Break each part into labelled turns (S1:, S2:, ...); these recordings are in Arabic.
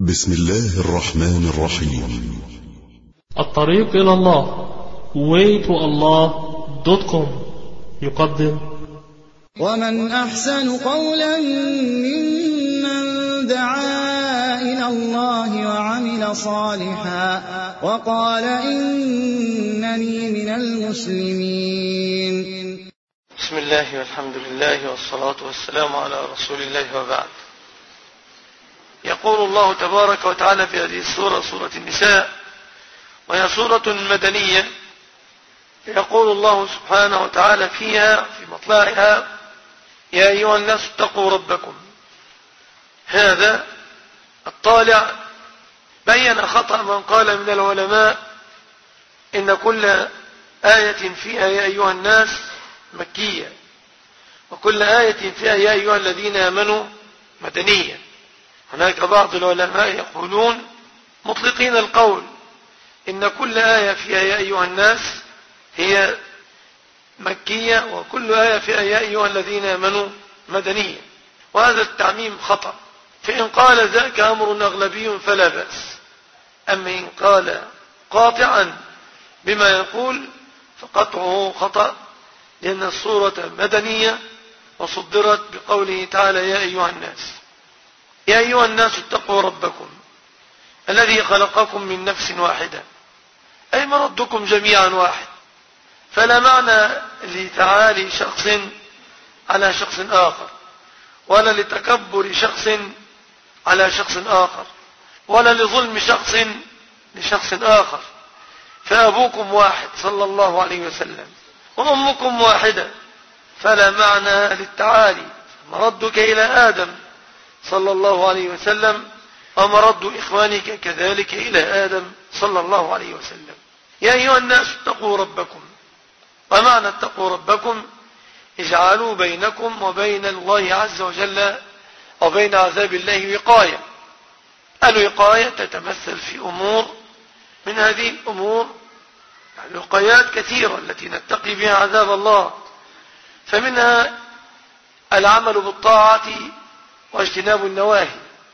S1: بسم الله الرحمن الرحيم.
S2: الطريق إلى الله waytoallah.com يقدم
S3: ومن أحسن قولا ممن دعا إلى الله وعمل صالحا وقال إنني من المسلمين.
S4: بسم الله والحمد لله والصلاة والسلام على رسول الله وبعد. يقول الله تبارك وتعالى في هذه السورة، سورة النساء، وهي سورة مدنية. يقول الله سبحانه وتعالى فيها في مطلعها: يا أيها الناس اتقوا ربكم. هذا الطالع بين خطأ من قال من العلماء إن كل آية فيها يا أيها الناس مكية، وكل آية فيها يا أيها الذين آمنوا مدنية. هناك بعض العلماء يقولون مطلقين القول إن كل آية فيها يا أيها الناس هي مكية، وكل آية فيها يا أيها الذين آمنوا مدنية، وهذا التعميم خطأ. فإن قال ذاك أمر أغلبي فلا بأس، أما إن قال قاطعا بما يقول فقطعه خطأ، لأن السورة مدنية وصدرت بقوله تعالى: يا أيها الناس. يا أيها الناس اتقوا ربكم الذي خلقكم من نفس واحدة، أي مردكم جميعا واحد، فلا معنى لتعالي شخص على شخص آخر، ولا لتكبر شخص على شخص آخر، ولا لظلم شخص لشخص آخر. فأبوكم واحد صلى الله عليه وسلم، وأمكم واحدة، فلا معنى للتعالي. مردك إلى آدم صلى الله عليه وسلم، ومرد إخوانك كذلك إلى آدم صلى الله عليه وسلم. يا أيها الناس اتقوا ربكم. ومعنى اتقوا ربكم: اجعلوا بينكم وبين الله عز وجل وبين عذاب الله وقاية. الوقاية تتمثل في أمور، من هذه الأمور الوقايات كثيرة التي نتقي بها عذاب الله، فمنها العمل بالطاعة واجتناب النواهي،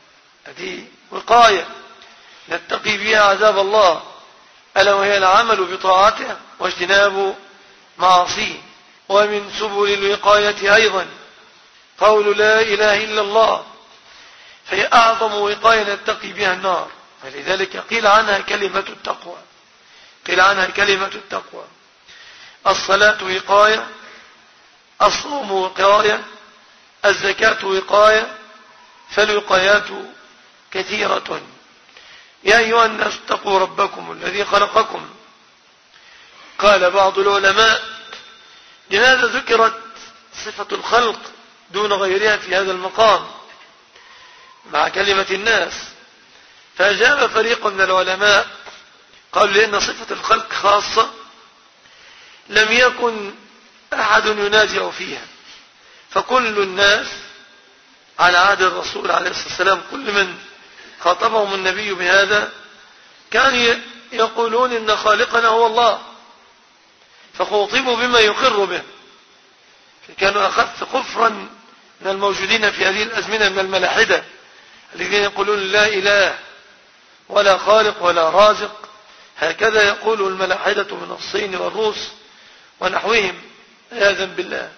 S4: هذه وقاية نتقي بها عذاب الله، ألا وهي العمل بطاعته واجتناب معاصيه. ومن سبل الوقاية أيضا قول لا إله إلا الله، فهي أعظم وقاية نتقي بها النار، فلذلك قيل عنها كلمة التقوى. قيل عنها كلمة التقوى. الصلاة وقاية، الصوم وقاية، الزكاة وقاية، فالوقايات كثيرة. يا أيها الناس اتقوا ربكم الذي خلقكم. قال بعض العلماء: لماذا ذكرت صفة الخلق دون غيرها في هذا المقام مع كلمة الناس؟ فأجاب فريق من العلماء قالوا: لأن صفة الخلق خاصة لم يكن أحد ينازع فيها، فكل الناس على عهد الرسول عليه الصلاة والسلام، كل من خاطبهم النبي بهذا كانوا يقولون إن خالقنا هو الله، فخوطبوا بما يقر به. كانوا أخف كفرا من الموجودين في هذه الأزمنة من الملاحدة الذين يقولون لا إله ولا خالق ولا رازق، هكذا يقول الملاحدة من الصين والروس ونحوهم عياذا بالله.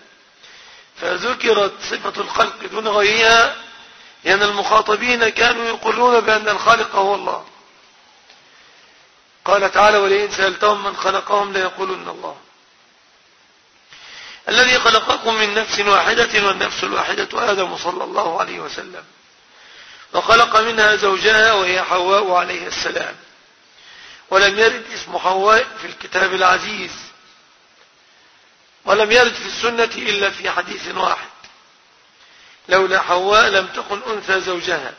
S4: فذكرت صفة الخلق دون غيرها لأن المخاطبين كانوا يقولون بأن الخالق هو الله. قال تعالى: ولئن سألتهم من خلقهم ليقولن الله. الذي خلقكم من نفس واحدة، والنفس الواحدة آدم صلى الله عليه وسلم، وخلق منها زوجها وهي حواء عليه السلام. ولم يرد اسم حواء في الكتاب العزيز، ولم يرد في السنة إلا في حديث واحد: لولا حواء لم تكن أنثى زوجها.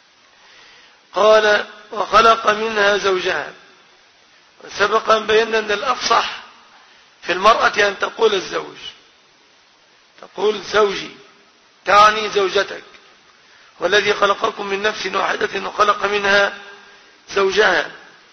S4: قال: وخلق منها زوجها. سبق أن بينا أن الأفصح في المرأة أن تقول الزوج، تقول زوجي، تعني زوجتك. والذي خلقكم من نفس واحدة وخلق منها زوجها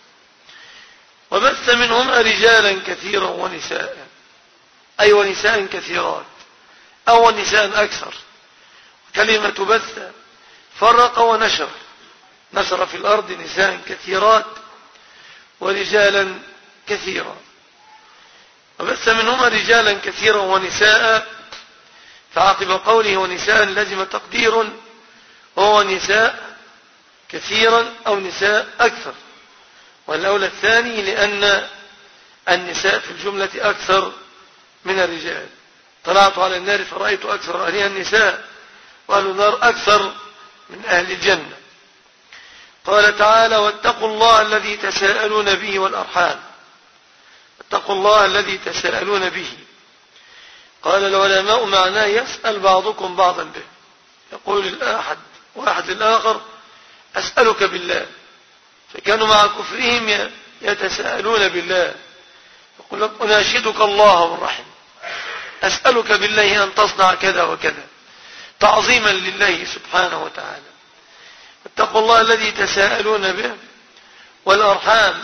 S4: وبث منهما رجالا كثيرا ونساء، أي ونساء كثيرات أو نساء أكثر. كلمة بث فرق ونشر، نشر في الأرض نساء كثيرات ورجالا كثيرا، وبث منهما رجالا كثيرا ونساء، فعقب قوله ونساء لزم تقدير وهو نساء كثيرا أو نساء أكثر، والأولى الثاني لأن النساء في الجملة أكثر من الرجال. طلعت على النار فرأيت أكثر أهلها النساء وأهل النار أكثر من أهل الجنة. قال تعالى واتقوا الله الذي تساءلون به والأرحام. اتقوا الله الذي تساءلون به، قال العلماء معناه يسأل بعضكم بعضا به، يقول الأحد واحد للآخر أسألك بالله، فكانوا مع كفرهم يتساءلون بالله، يقول لك أناشدك الله والرحم، أسألك بالله أن تصنع كذا وكذا تعظيما لله سبحانه وتعالى. اتقوا الله الذي تساءلون به والأرحام،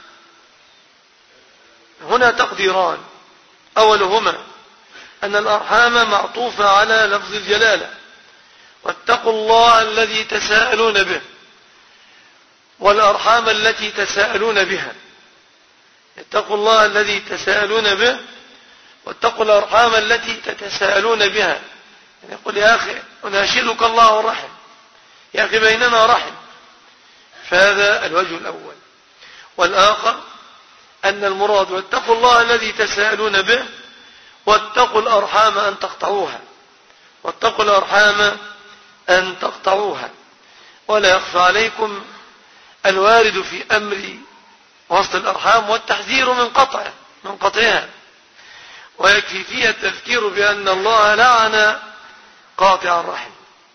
S4: هنا تقديران، أولهما أن الأرحام معطوفة على لفظ الجلالة، واتقوا الله الذي تساءلون به، والأرحام التي تساءلون بها. اتقوا الله الذي تساءلون به واتقوا الأرحام التي تتساءلون بها. يعني يقول يا أخي أناشدك الله والرحم، يا أخي بيننا رحم، فهذا الوجه الأول. والآخر أن المراد واتقوا الله الذي تساءلون به واتقوا الأرحام أن تقطعوها، واتقوا الأرحام أن تقطعوها. ولا يخفى عليكم الوارد في أمر وصل الأرحام والتحذير من قطعها، ويكفي فيها التذكير بأن الله لعن قاطع الرحم،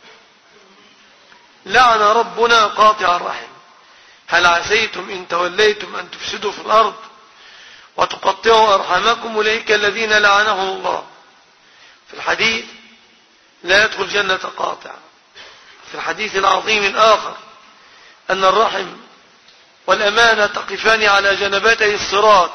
S4: لعن ربنا قاطع الرحم. هل عسيتم إن توليتم أن تفسدوا في الأرض وتقطعوا أرحامكم أولئك الذين لعنهم الله. في الحديث لا يدخل جنة قاطع. في الحديث العظيم الآخر أن الرحم والأمانة تقفان على جنبتي الصراط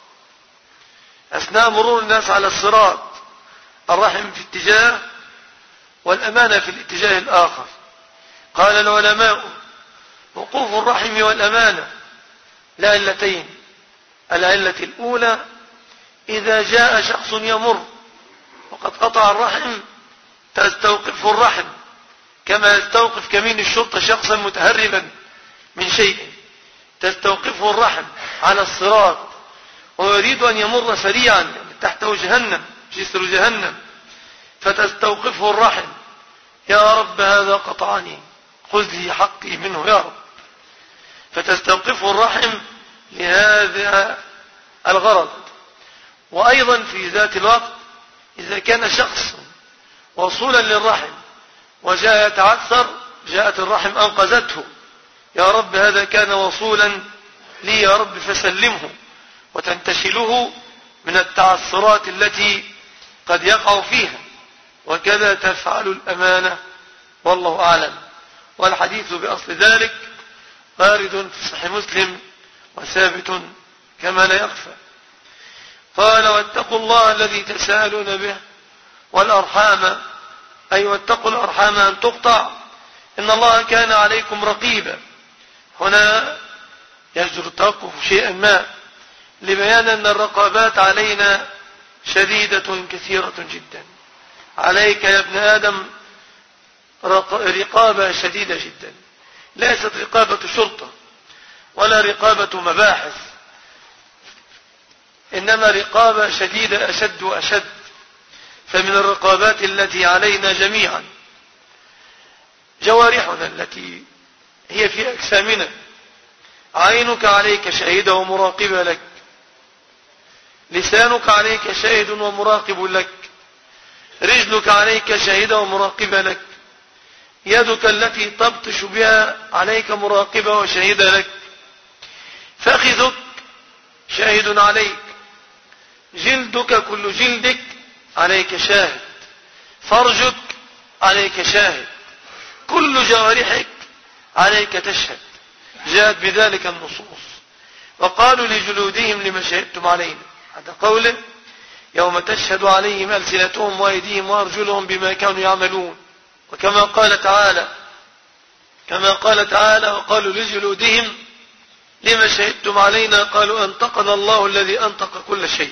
S4: أثناء مرور الناس على الصراط، الرحم في اتجاه والأمانة في الاتجاه الآخر. قال العلماء وقوف الرحم والأمانة لعلتين: العلة الأولى إذا جاء شخص يمر وقد قطع الرحم تستوقف الرحم كما يستوقف كمين الشرطة شخصا متهربا من شيء، تستوقفه الرحم على الصراط ويريد أن يمر سريعا تحته جهنم، جسر جهنم، فتستوقفه الرحم: يا رب هذا قطعني خذ لي حقي منه يا رب. فتستوقفه الرحم لهذا الغرض. وأيضا في ذات الوقت إذا كان شخص وصولا للرحم وجاء يتعثر جاءت الرحم أنقذته: يا رب هذا كان وصولا لي يا رب فسلمه، وتنتشله من التعثرات التي قد يقع فيها. وكذا تفعل الأمانة والله أعلم. والحديث بأصل ذلك وارد في صحيح مسلم وثابت كما لا يخفى. قال واتقوا الله الذي تساءلون به والأرحام، أي واتقوا الأرحام أن تقطع إن الله كان عليكم رقيبا. هنا يجر التوقف شيئا ما لبيان أن الرقابات علينا شديدة كثيرة جدا. عليك يا ابن آدم رقابة شديدة جدا، ليست رقابة شرطة ولا رقابة مباحث، إنما رقابة شديدة أشد وأشد. فمن الرقابات التي علينا جميعا جوارحنا التي هي في أجسامنا: عينك عليك شاهدة ومراقبة لك، لسانك عليك شاهد ومراقب لك، رجلك عليك شاهدة ومراقبة لك، يدك التي تبطش بها عليك مراقبة وشاهدة لك، فخذك شاهد عليك، جلدك كل جلدك عليك شاهد، فرجك عليك شاهد، كل جوارحك عليك تشهد. جاءت بذلك النصوص. وقالوا لجلودهم لما شهدتم علينا، هذا قوله: يوم تشهد عليهم ألسنتهم وأيديهم وأرجلهم بما كانوا يعملون. وكما قال تعالى: كما قال تعالى: وقالوا لجلودهم لما شهدتم علينا قالوا أنطقنا الله الذي أنطق كل شيء.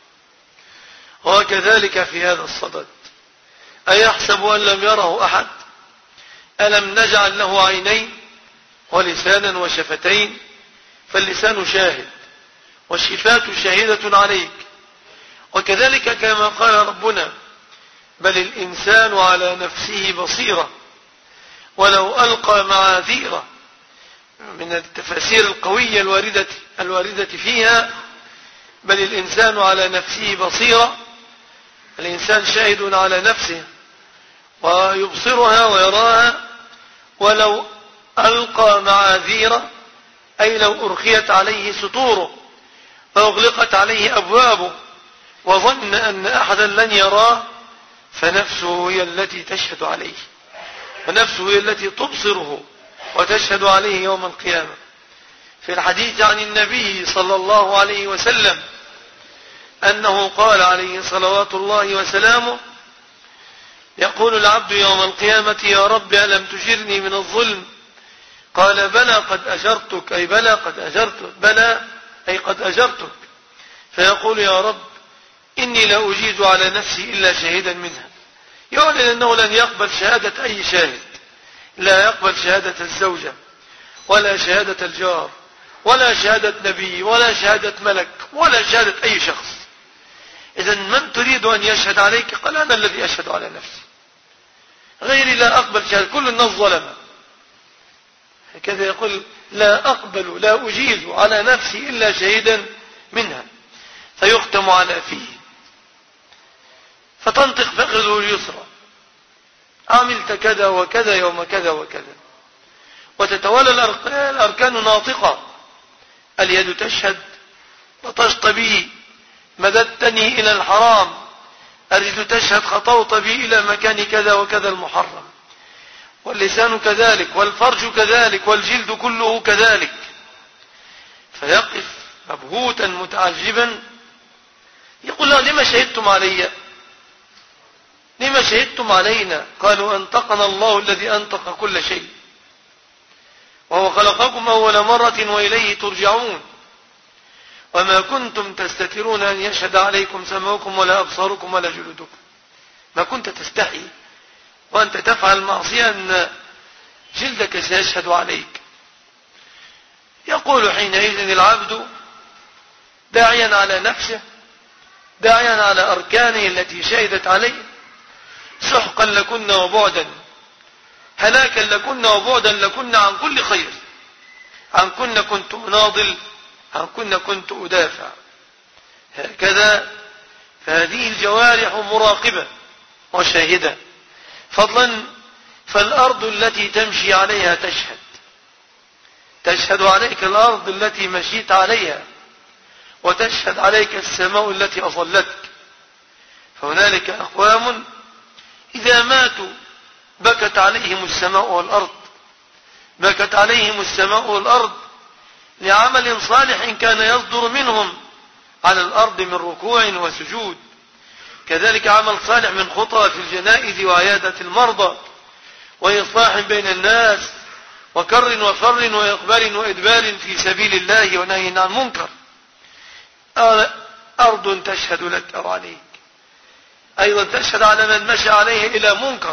S4: وكذلك في هذا الصدد، أيحسب أن لم يره أحد؟ ألم نجعل له عينين ولسانا وشفتين؟ فاللسان شاهد والشفات شاهدة عليك. وكذلك كما قال ربنا: بل الإنسان على نفسه بصيرة ولو ألقى معاذيره، من التفاسير القوية الواردة فيها: بل الإنسان على نفسه بصيرة، الإنسان شاهد على نفسه ويبصرها ويراها، ولو ألقى معاذيره أي لو أرخيت عليه سطوره وأغلقت عليه أبوابه وظن أن أحدا لن يراه، فنفسه هي التي تشهد عليه، ونفسه هي التي تبصره وتشهد عليه يوم القيامة. في الحديث عن النبي صلى الله عليه وسلم أنه قال عليه صلوات الله وسلامه: يقول العبد يوم القيامة: يا رب ألم تجرني من الظلم؟ قال: بلى قد أجرتك، أي بلى قد أجرتك، بلى أي قد أجرتك. فيقول: يا رب إني لا أجيز على نفسي إلا شهيدا منها. يعلن أنه لن يقبل شهادة أي شاهد، لا يقبل شهادة الزوجة ولا شهادة الجار ولا شهادة نبي ولا شهادة ملك ولا شهادة أي شخص. إذن من تريد أن يشهد عليك؟ قال: أنا الذي أشهد على نفسي، غيري لا أقبل شهادة، كل الناس ظلمة. هكذا يقول: لا أقبل لا أجيز على نفسي إلا شهيدا منها. فيختم على فيه فتنطق فخذه اليسرى: عملت كذا وكذا يوم كذا وكذا. وتتولى الأركان ناطقة: اليد تشهد: بطشت بي، مددتني إلى الحرام. الرجل تشهد: خطوت بي إلى مكان كذا وكذا المحرم. واللسان كذلك، والفرج كذلك، والجلد كله كذلك. فيقف مبهوتا متعجبا، يقول: لما شهدتم علي؟ لما شهدتم علينا؟ قالوا: أنطقنا الله الذي أنطق كل شيء، وهو خلقكم أول مرة وإليه ترجعون، وما كنتم تستترون أن يشهد عليكم سمعكم ولا أبصاركم ولا جلودكم. ما كنت تستحي وأنت تفعل معصية أن جلدك سيشهد عليك. يقول حينئذ العبد داعيا على نفسه، داعيا على أركانه التي شهدت عليه: سحقا لكن وبعدا، هلاكا لكن وبعدا لكن عن كل خير، عن كن كنت أناضل، عن كن كنت أدافع. هكذا فهذه الجوارح مراقبة وشاهدة، فضلا فالأرض التي تمشي عليها تشهد عليك الأرض التي مشيت عليها، وتشهد عليك السماء التي أظلتك. فهنالك أقوام إذا ماتوا بكت عليهم السماء والأرض، بكت عليهم السماء والأرض لعمل صالح كان يصدر منهم على الأرض من ركوع وسجود، كذلك عمل صالح من خطى في الجنائز وعيادة المرضى وإصلاح بين الناس وكر وفر وإقبال وإدبار في سبيل الله ونهي عن منكر. أرض تشهد لك أو عليك، أيضا تشهد على من مشى عليه إلى منكر.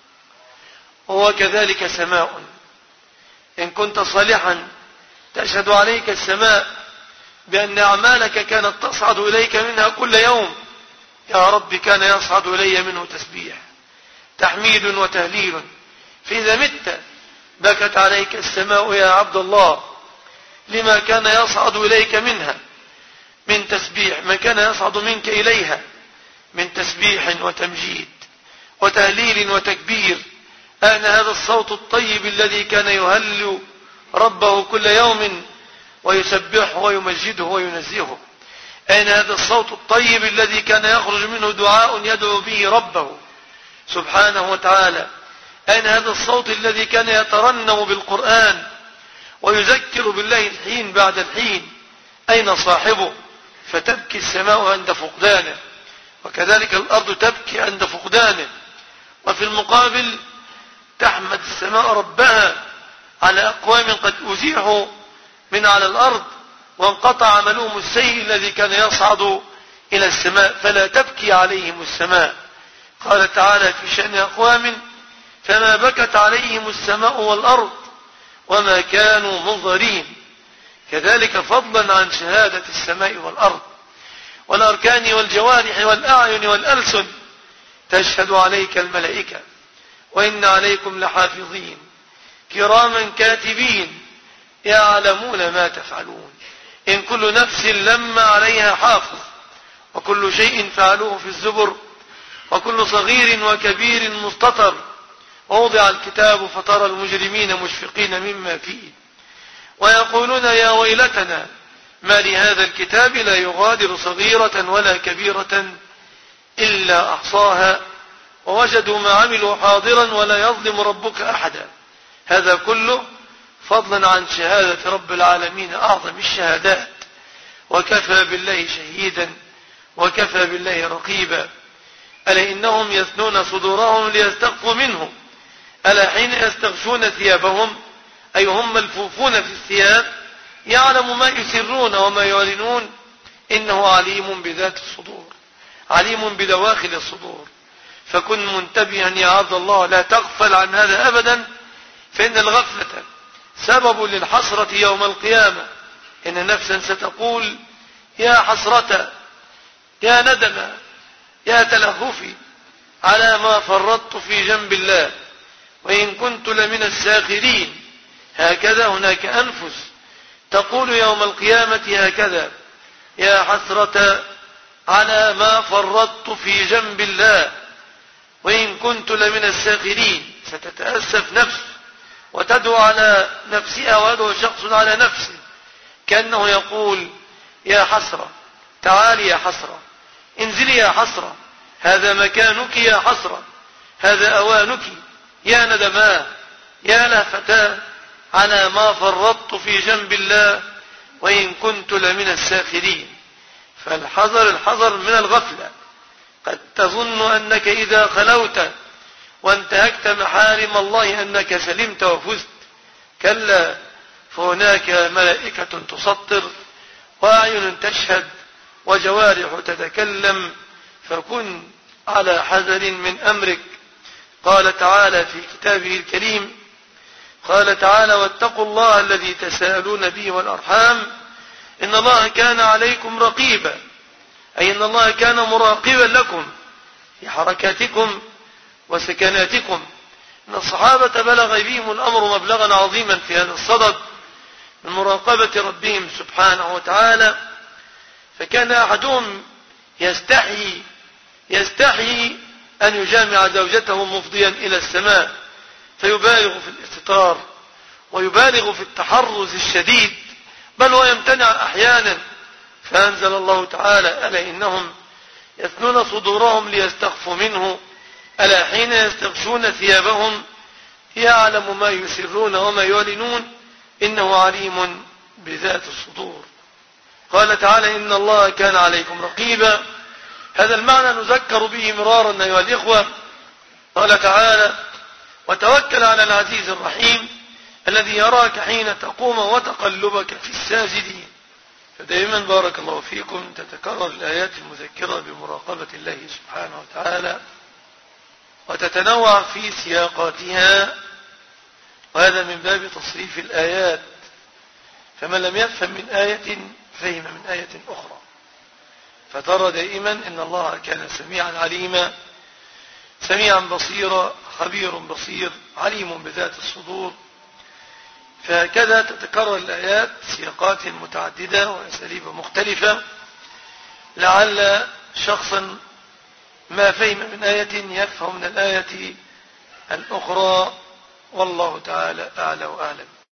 S4: وكذلك سماء، إن كنت صالحا تشهد عليك السماء بأن أعمالك كانت تصعد إليك منها كل يوم. يا رب كان يصعد إلي منه تسبيح، تحميد وتهليل. فإذا مت بكت عليك السماء يا عبد الله لما كان يصعد إليك منها من تسبيح، ما كان يصعد منك إليها من تسبيح وتمجيد وتهليل وتكبير. أين هذا الصوت الطيب الذي كان يهلل ربه كل يوم ويسبحه ويمجده وينزهه؟ أين هذا الصوت الطيب الذي كان يخرج منه دعاء يدعو به ربه سبحانه وتعالى؟ أين هذا الصوت الذي كان يترنم بالقرآن ويذكر بالله الحين بعد الحين؟ أين صاحبه؟ فتبكي السماء عند فقدانه، وكذلك الأرض تبكي عند فقدانه. وفي المقابل تحمد السماء ربها على أقوام قد أزيحوا من على الأرض وانقطع عملهم السيء الذي كان يصعد إلى السماء، فلا تبكي عليهم السماء. قال تعالى في شأن أقوام فما بكت عليهم السماء والأرض وما كانوا منظرين. كذلك فضلا عن شهادة السماء والأرض والأركان والجوارح والأعين والألسن تشهد عليك الملائكة وإن عليكم لحافظين كراما كاتبين يعلمون ما تفعلون. إن كل نفس لما عليها حافظ وكل شيء فعلوه في الزبر وكل صغير وكبير مستطر. ووضع الكتاب فترى المجرمين مشفقين مما فيه ويقولون يا ويلتنا ما لهذا الكتاب لا يغادر صغيرة ولا كبيرة إلا أحصاها ووجدوا ما عملوا حاضرا ولا يظلم ربك أحدا. هذا كله فضلا عن شهادة رب العالمين أعظم الشهادات، وكفى بالله شهيدا وكفى بالله رقيبا. ألا إنهم يثنون صدورهم ليستخفوا منه، ألا حين يستغشون ثيابهم أي هم ملفوفون في الثياب يعلم ما يسرون وما يعلنون إنه عليم بذات الصدور، عليم بدواخل الصدور. فكن منتبها يا عبد الله، لا تغفل عن هذا أبدا، فإن الغفلة سبب للحسرة يوم القيامة. إن نفسا ستقول يا حسرة يا ندم يا تلهفي على ما فرطت في جنب الله وإن كنت لمن الساخرين. هكذا هناك أنفس تقول يوم القيامة هكذا يا حسرة على ما فرطت في جنب الله وإن كنت لمن الساخرين. ستتأسف نفس وتدعو على نفسها ويدعو شخص على نفسه كأنه يقول يا حسرة، تعالي يا حسرة، انزلي يا حسرة، هذا مكانك يا حسرة، هذا أوانك، يا ندما يا لهفتا على ما فرطت في جنب الله وإن كنت لمن الساخرين. فالحذر الحذر من الغفلة. قد تظن أنك إذا خلوت وانتهكت محارم الله أنك سلمت وفزت، كلا، فهناك ملائكة تسطر وأعين تشهد وجوارح تتكلم، فكن على حذر من أمرك. قال تعالى في كتابه الكريم، قال تعالى واتقوا الله الذي تساءلون به والأرحام إن الله كان عليكم رقيبا، أي إن الله كان مراقبا لكم في حركاتكم وسكناتكم. إن الصحابة بلغ بهم الأمر مبلغا عظيما في هذا الصدد من مراقبة ربهم سبحانه وتعالى، فكان أحدهم يستحي أن يجامع زوجته مفضيا إلى السماء فيبالغ في الاستتار ويبالغ في التحرز الشديد، بل ويمتنع أحيانا. فأنزل الله تعالى ألا إنهم يثنون صدورهم ليستخفوا منه ألا حين يستغشون ثيابهم يعلم ما يسرون وما يعلنون إنه عليم بذات الصدور. قال تعالى إن الله كان عليكم رقيبا، هذا المعنى نذكر به مرارا أيها الإخوة. قال تعالى وتوكل على العزيز الرحيم الذي يراك حين تقوم وتقلبك في الساجدين. فدائما بارك الله فيكم تتكرر الآيات المذكرة بمراقبة الله سبحانه وتعالى وتتنوع في سياقاتها، وهذا من باب تصريف الآيات، فمن لم يفهم من آية فهم من آية أخرى. فترى دائما إن الله كان سميعا عليما، سميعا بصيرا، خبير بصير، عليم بذات الصدور. فهكذا تتكرر الآيات سياقات متعددة وأساليب مختلفة، لعل شخصا ما فهم من آية يفهم من الآية الأخرى، والله تعالى أعلى وأعلم.